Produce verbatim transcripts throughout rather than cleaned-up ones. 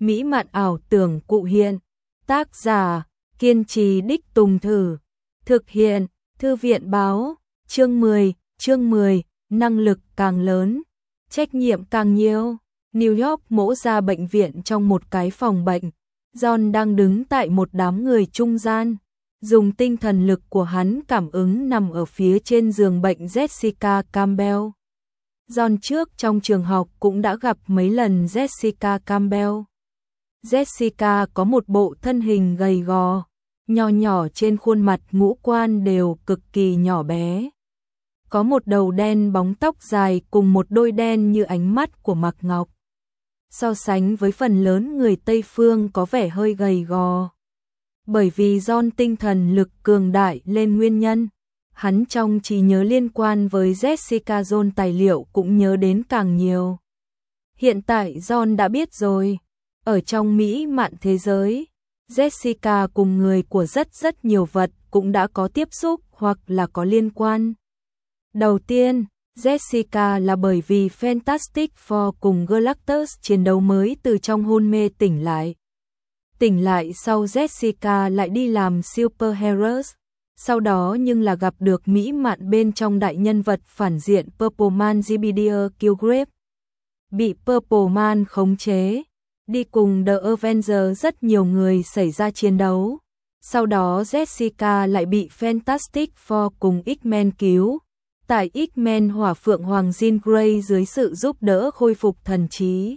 mỹ mạn ảo tưởng cụ hiện. Tác giả, kiên trì đích tùng thử. Thực hiện, Thư viện báo. Chương mười, chương mười, năng lực càng lớn, trách nhiệm càng nhiều. New York mỗ ra bệnh viện trong một cái phòng bệnh. John đang đứng tại một đám người trung gian. Dùng tinh thần lực của hắn cảm ứng nằm ở phía trên giường bệnh Jessica Campbell. John trước trong trường học cũng đã gặp mấy lần Jessica Campbell. Jessica có một bộ thân hình gầy gò, nho nhỏ trên khuôn mặt ngũ quan đều cực kỳ nhỏ bé. Có một đầu đen bóng tóc dài cùng một đôi đen như ánh mắt của Mạc Ngọc. So sánh với phần lớn người Tây Phương có vẻ hơi gầy gò. Bởi vì John tinh thần lực cường đại lên nguyên nhân, hắn trong trí nhớ liên quan với Jessica Jones tài liệu cũng nhớ đến càng nhiều. Hiện tại John đã biết rồi, ở trong mỹ mạn thế giới, Jessica cùng người của rất rất nhiều vật cũng đã có tiếp xúc hoặc là có liên quan. Đầu tiên, Jessica là bởi vì Fantastic Four cùng Galactus chiến đấu mới từ trong hôn mê tỉnh lại. Tỉnh lại sau Jessica lại đi làm superheroes, sau đó nhưng là gặp được mỹ mạn bên trong đại nhân vật phản diện Purple Man Jebediah Killgrave. Bị Purple Man khống chế, đi cùng The Avengers rất nhiều người xảy ra chiến đấu. Sau đó Jessica lại bị Fantastic Four cùng X-Men cứu. Tại X-Men Hỏa Phượng Hoàng Jean Grey dưới sự giúp đỡ khôi phục thần trí.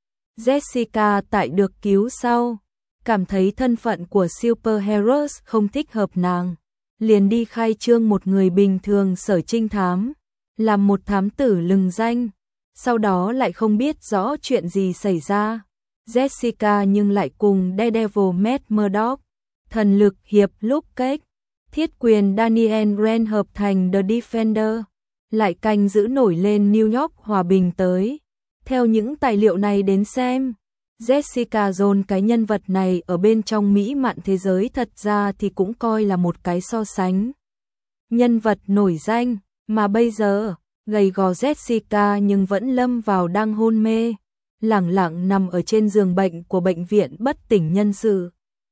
Jessica tại được cứu sau, cảm thấy thân phận của superheroes không thích hợp nàng, liền đi khai trương một người bình thường sở trinh thám, làm một thám tử lừng danh, sau đó lại không biết rõ chuyện gì xảy ra. Jessica nhưng lại cùng Daredevil Matt Murdock, thần lực hiệp Luke Cage, thiết quyền Daniel Rand hợp thành The Defender, lại canh giữ nổi lên New York hòa bình tới. Theo những tài liệu này đến xem, Jessica Jones cái nhân vật này ở bên trong mỹ mạn thế giới thật ra thì cũng coi là một cái so sánh. Nhân vật nổi danh, mà bây giờ, gầy gò Jessica nhưng vẫn lâm vào đang hôn mê, lẳng lặng nằm ở trên giường bệnh của bệnh viện bất tỉnh nhân sự.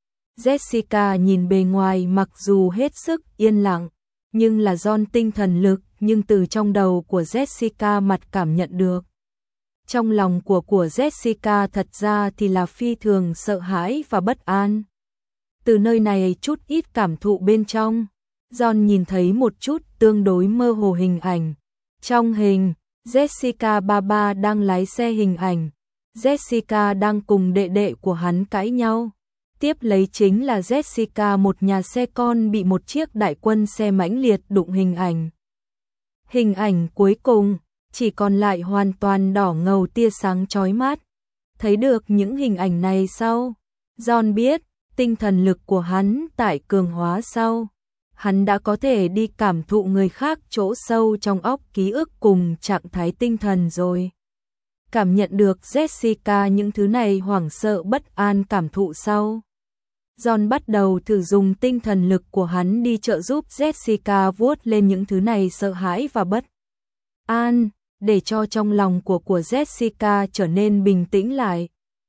Jessica nhìn bề ngoài mặc dù hết sức yên lặng, nhưng là John tinh thần lực nhưng từ trong đầu của Jessica mặt cảm nhận được. Trong lòng của của Jessica thật ra thì là phi thường sợ hãi và bất an. Từ nơi này chút ít cảm thụ bên trong, John nhìn thấy một chút tương đối mơ hồ hình ảnh. Trong hình, Jessica Baba đang lái xe hình ảnh. Jessica đang cùng đệ đệ của hắn cãi nhau. Tiếp lấy chính là Jessica một nhà xe con bị một chiếc đại quân xe mãnh liệt đụng hình ảnh. Hình ảnh cuối cùng, chỉ còn lại hoàn toàn đỏ ngầu tia sáng chói mắt. Thấy được những hình ảnh này sau, John biết, tinh thần lực của hắn tại cường hóa sau. Hắn đã có thể đi cảm thụ người khác chỗ sâu trong óc ký ức cùng trạng thái tinh thần rồi. Cảm nhận được Jessica những thứ này hoảng sợ bất an cảm thụ sau. John bắt đầu thử dùng tinh thần lực của hắn đi trợ giúp Jessica vuốt lên những thứ này sợ hãi và bất an, để cho trong lòng của của Jessica trở nên bình tĩnh lại.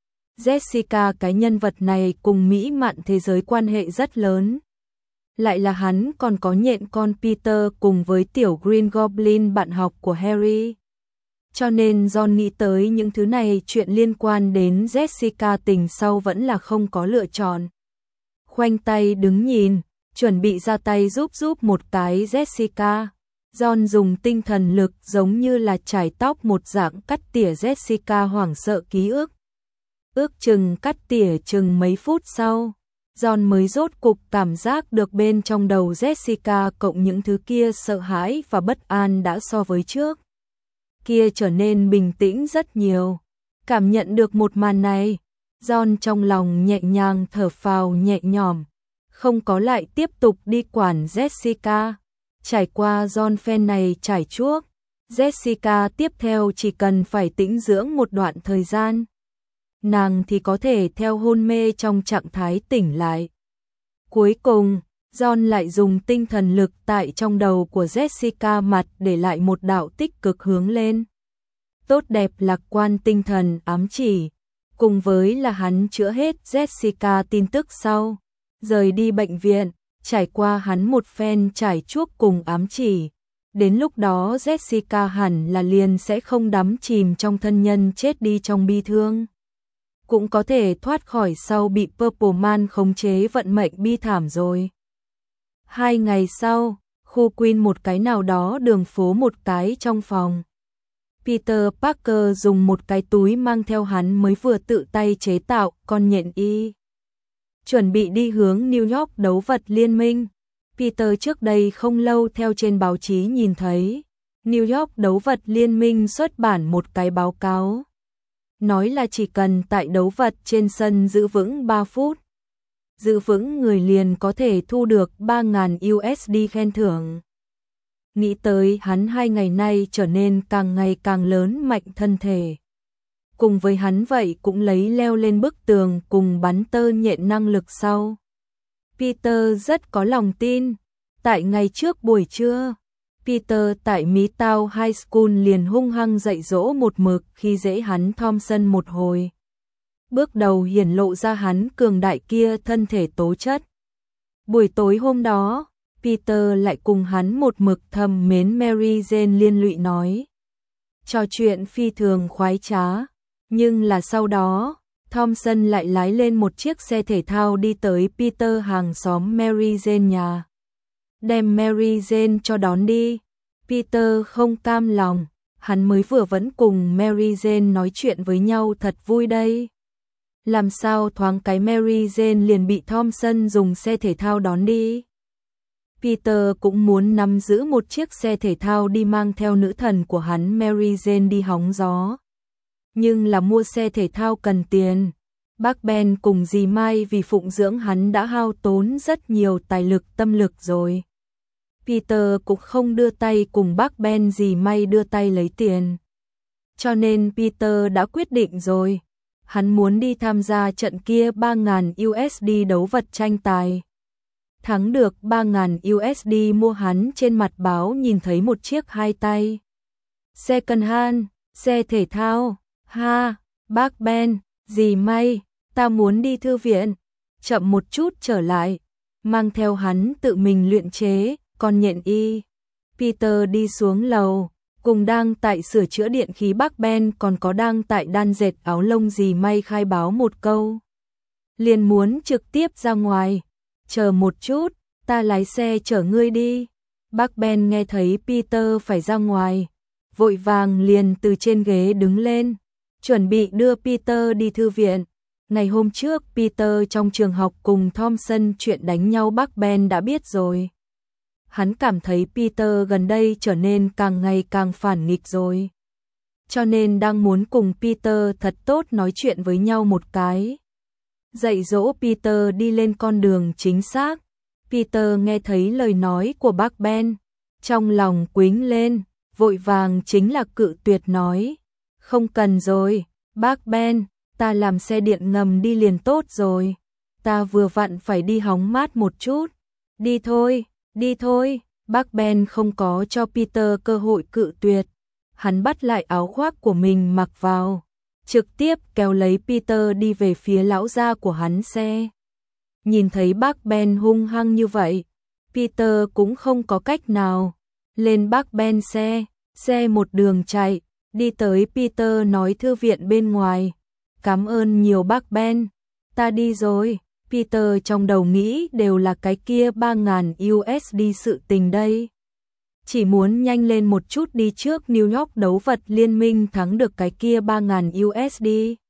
Jessica cái nhân vật này cùng mỹ mạn thế giới quan hệ rất lớn. Lại là hắn còn có nhện con Peter cùng với tiểu Green Goblin bạn học của Harry. Cho nên John nghĩ tới những thứ này chuyện liên quan đến Jessica tình sau vẫn là không có lựa chọn. Khoanh tay đứng nhìn, chuẩn bị ra tay giúp giúp một cái Jessica. John dùng tinh thần lực giống như là chải tóc một dạng cắt tỉa Jessica hoảng sợ ký ức. Ước chừng cắt tỉa chừng mấy phút sau, John mới rốt cục cảm giác được bên trong đầu Jessica cộng những thứ kia sợ hãi và bất an đã so với trước kia trở nên bình tĩnh rất nhiều. Cảm nhận được một màn này, John trong lòng nhẹ nhàng thở phào nhẹ nhõm, không có lại tiếp tục đi quản Jessica. Trải qua John phen này trải chuốc, Jessica tiếp theo chỉ cần phải tĩnh dưỡng một đoạn thời gian. Nàng thì có thể theo hôn mê trong trạng thái tỉnh lại. Cuối cùng, John lại dùng tinh thần lực tại trong đầu của Jessica mặt để lại một đạo tích cực hướng lên. Tốt đẹp lạc quan tinh thần ám chỉ. cùng với là hắn chữa hết Jessica tin tức sau, rời đi bệnh viện, trải qua hắn một phen trải chuốc cùng ám chỉ. Đến lúc đó Jessica hẳn là liền sẽ không đắm chìm trong thân nhân chết đi trong bi thương. Cũng có thể thoát khỏi sau bị Purple Man khống chế vận mệnh bi thảm rồi. Hai ngày sau, khu Queen một cái nào đó đường phố một cái trong phòng. Peter Parker dùng một cái túi mang theo hắn mới vừa tự tay chế tạo con nhện y. Chuẩn bị đi hướng New York đấu vật liên minh. Peter trước đây không lâu theo trên báo chí nhìn thấy, New York đấu vật liên minh xuất bản một cái báo cáo. Nói là chỉ cần tại đấu vật trên sân giữ vững ba phút. Giữ vững người liền có thể thu được ba nghìn đô la khen thưởng. Nghĩ tới hắn hai ngày nay trở nên càng ngày càng lớn mạnh thân thể. Cùng với hắn vậy cũng lấy leo lên bức tường cùng bắn tơ nhện năng lực sau. Peter rất có lòng tin. Tại ngày trước buổi trưa, Peter tại Midtown High School liền hung hăng dạy dỗ một mực khi dễ hắn Thompson một hồi. Bước đầu hiển lộ ra hắn cường đại kia thân thể tố chất. Buổi tối hôm đó, Peter lại cùng hắn một mực thầm mến Mary Jane liên lụy nói. Trò chuyện phi thường khoái trá, nhưng là sau đó, Thompson lại lái lên một chiếc xe thể thao đi tới Peter hàng xóm Mary Jane nhà. Đem Mary Jane cho đón đi. Peter không cam lòng, hắn mới vừa vẫn cùng Mary Jane nói chuyện với nhau thật vui đây. Làm sao thoáng cái Mary Jane liền bị Thompson dùng xe thể thao đón đi. Peter cũng muốn nắm giữ một chiếc xe thể thao đi mang theo nữ thần của hắn Mary Jane đi hóng gió. Nhưng là mua xe thể thao cần tiền. Bác Ben cùng dì Mai vì phụng dưỡng hắn đã hao tốn rất nhiều tài lực tâm lực rồi. Peter cũng không đưa tay cùng bác Ben dì Mai đưa tay lấy tiền. Cho nên Peter đã quyết định rồi. Hắn muốn đi tham gia trận kia ba nghìn đô la đấu vật tranh tài. Thắng được ba nghìn đô la mua hắn trên mặt báo nhìn thấy một chiếc hai tay. Second hand, xe thể thao. Ha, bác Ben, dì May, ta muốn đi thư viện. Chậm một chút trở lại. Mang theo hắn tự mình luyện chế, con nhện y. Peter đi xuống lầu. Cùng đang tại sửa chữa điện khí bác Ben còn có đang tại đan dệt áo lông dì May khai báo một câu. Liền muốn trực tiếp ra ngoài. Chờ một chút, ta lái xe chở ngươi đi. Bác Ben nghe thấy Peter phải ra ngoài. Vội vàng liền từ trên ghế đứng lên. Chuẩn bị đưa Peter đi thư viện. Ngày hôm trước Peter trong trường học cùng Thompson chuyện đánh nhau bác Ben đã biết rồi. Hắn cảm thấy Peter gần đây trở nên càng ngày càng phản nghịch rồi. Cho nên đang muốn cùng Peter thật tốt nói chuyện với nhau một cái. Dạy dỗ Peter đi lên con đường chính xác. Peter nghe thấy lời nói của bác Ben. Trong lòng quính lên, vội vàng chính là cự tuyệt nói. Không cần rồi, bác Ben, ta làm xe điện ngầm đi liền tốt rồi. Ta vừa vặn phải đi hóng mát một chút. Đi thôi. Đi thôi, bác Ben không có cho Peter cơ hội cự tuyệt. Hắn bắt lại áo khoác của mình mặc vào, trực tiếp kéo lấy Peter đi về phía lão gia của hắn xe. Nhìn thấy bác Ben hung hăng như vậy, Peter cũng không có cách nào. Lên bác Ben xe, xe một đường chạy, đi tới Peter nói thư viện bên ngoài. Cảm ơn nhiều bác Ben, ta đi rồi. Peter trong đầu nghĩ đều là cái kia ba nghìn đô la sự tình đây. Chỉ muốn nhanh lên một chút đi trước New York đấu vật liên minh thắng được cái kia ba nghìn đô la.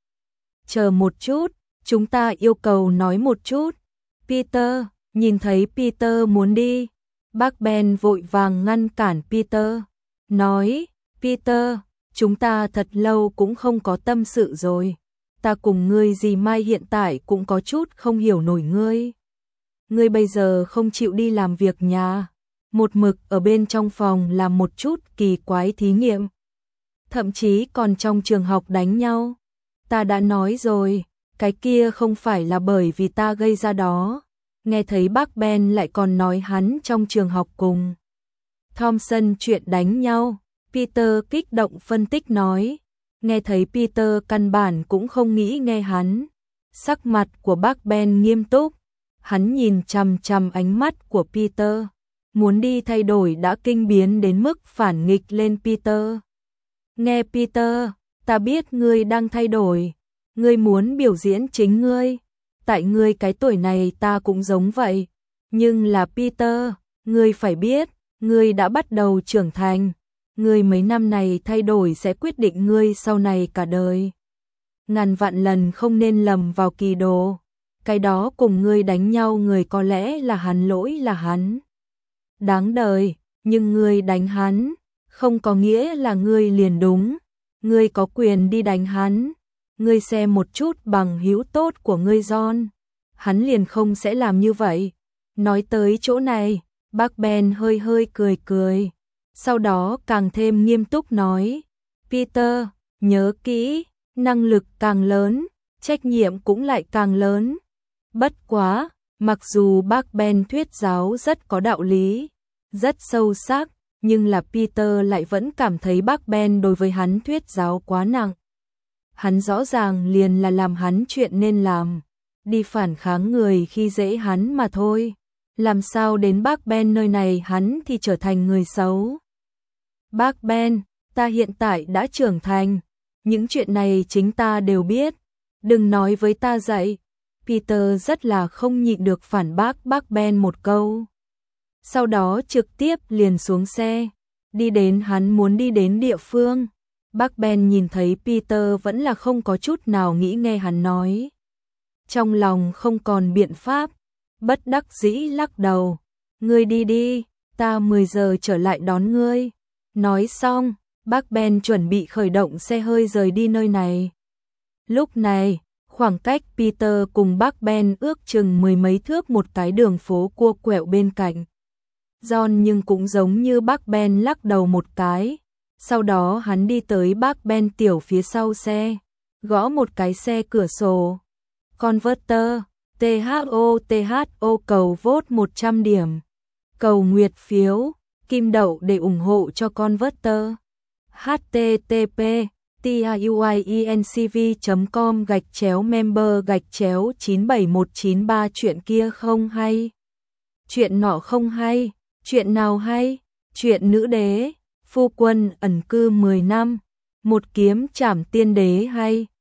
Chờ một chút, chúng ta yêu cầu nói một chút. Peter, nhìn thấy Peter muốn đi. Bác Ben vội vàng ngăn cản Peter. Nói, Peter, chúng ta thật lâu cũng không có tâm sự rồi. Ta cùng ngươi dì Mai hiện tại cũng có chút không hiểu nổi ngươi. Ngươi bây giờ không chịu đi làm việc nhà, một mực ở bên trong phòng làm một chút kỳ quái thí nghiệm. Thậm chí còn trong trường học đánh nhau. Ta đã nói rồi, cái kia không phải là bởi vì ta gây ra đó. Nghe thấy bác Ben lại còn nói hắn trong trường học cùng Thompson chuyện đánh nhau. Peter kích động phân tích nói. nghe thấy Peter căn bản cũng không nghĩ nghe hắn. Sắc mặt của bác Ben nghiêm túc, hắn nhìn chằm chằm ánh mắt của Peter, muốn đi thay đổi đã kinh biến đến mức phản nghịch lên Peter. Nghe Peter, ta biết ngươi đang thay đổi, ngươi muốn biểu diễn chính ngươi, tại ngươi cái tuổi này ta cũng giống vậy, nhưng là Peter, ngươi phải biết, ngươi đã bắt đầu trưởng thành, ngươi mấy năm này thay đổi sẽ quyết định ngươi sau này cả đời. Ngàn vạn lần không nên lầm vào kỳ đồ, cái đó cùng ngươi đánh nhau người có lẽ là hắn, lỗi là hắn. Đáng đời, nhưng ngươi đánh hắn, không có nghĩa là ngươi liền đúng, ngươi có quyền đi đánh hắn. Ngươi xem một chút bằng hữu tốt của ngươi John, hắn liền không sẽ làm như vậy. Nói tới chỗ này, bác Ben hơi hơi cười cười, sau đó càng thêm nghiêm túc nói, Peter, nhớ kỹ, năng lực càng lớn, trách nhiệm cũng lại càng lớn. Bất quá, mặc dù bác Ben thuyết giáo rất có đạo lý, rất sâu sắc, nhưng là Peter lại vẫn cảm thấy bác Ben đối với hắn thuyết giáo quá nặng. Hắn rõ ràng liền là làm hắn chuyện nên làm, đi phản kháng người khi dễ hắn mà thôi. Làm sao đến bác Ben nơi này hắn thì trở thành người xấu. Bác Ben, ta hiện tại đã trưởng thành, những chuyện này chính ta đều biết, đừng nói với ta dạy. Peter rất là không nhịn được phản bác bác Ben một câu. Sau đó trực tiếp liền xuống xe, đi đến hắn muốn đi đến địa phương. Bác Ben nhìn thấy Peter vẫn là không có chút nào nghĩ nghe hắn nói. Trong lòng không còn biện pháp, bất đắc dĩ lắc đầu. Ngươi đi đi, ta mười giờ trở lại đón ngươi. Nói xong, bác Ben chuẩn bị khởi động xe hơi rời đi nơi này. Lúc này, khoảng cách Peter cùng bác Ben ước chừng mười mấy thước một cái đường phố cua quẹo bên cạnh. John nhưng cũng giống như bác Ben lắc đầu một cái. Sau đó hắn đi tới bác Ben tiểu phía sau xe, gõ một cái xe cửa sổ. Converter, tê hát o tê hát o cầu vote một trăm điểm. Cầu nguyệt phiếu, kim đậu để ủng hộ cho Converter. hát tê tê pê tiuiencv chấm com gạch chéo member gạch chéo chín bảy một chín ba chuyện kia không hay. Chuyện nọ không hay, chuyện nào hay? Chuyện nữ đế, phu quân ẩn cư mười năm, một kiếm trảm tiên đế hay.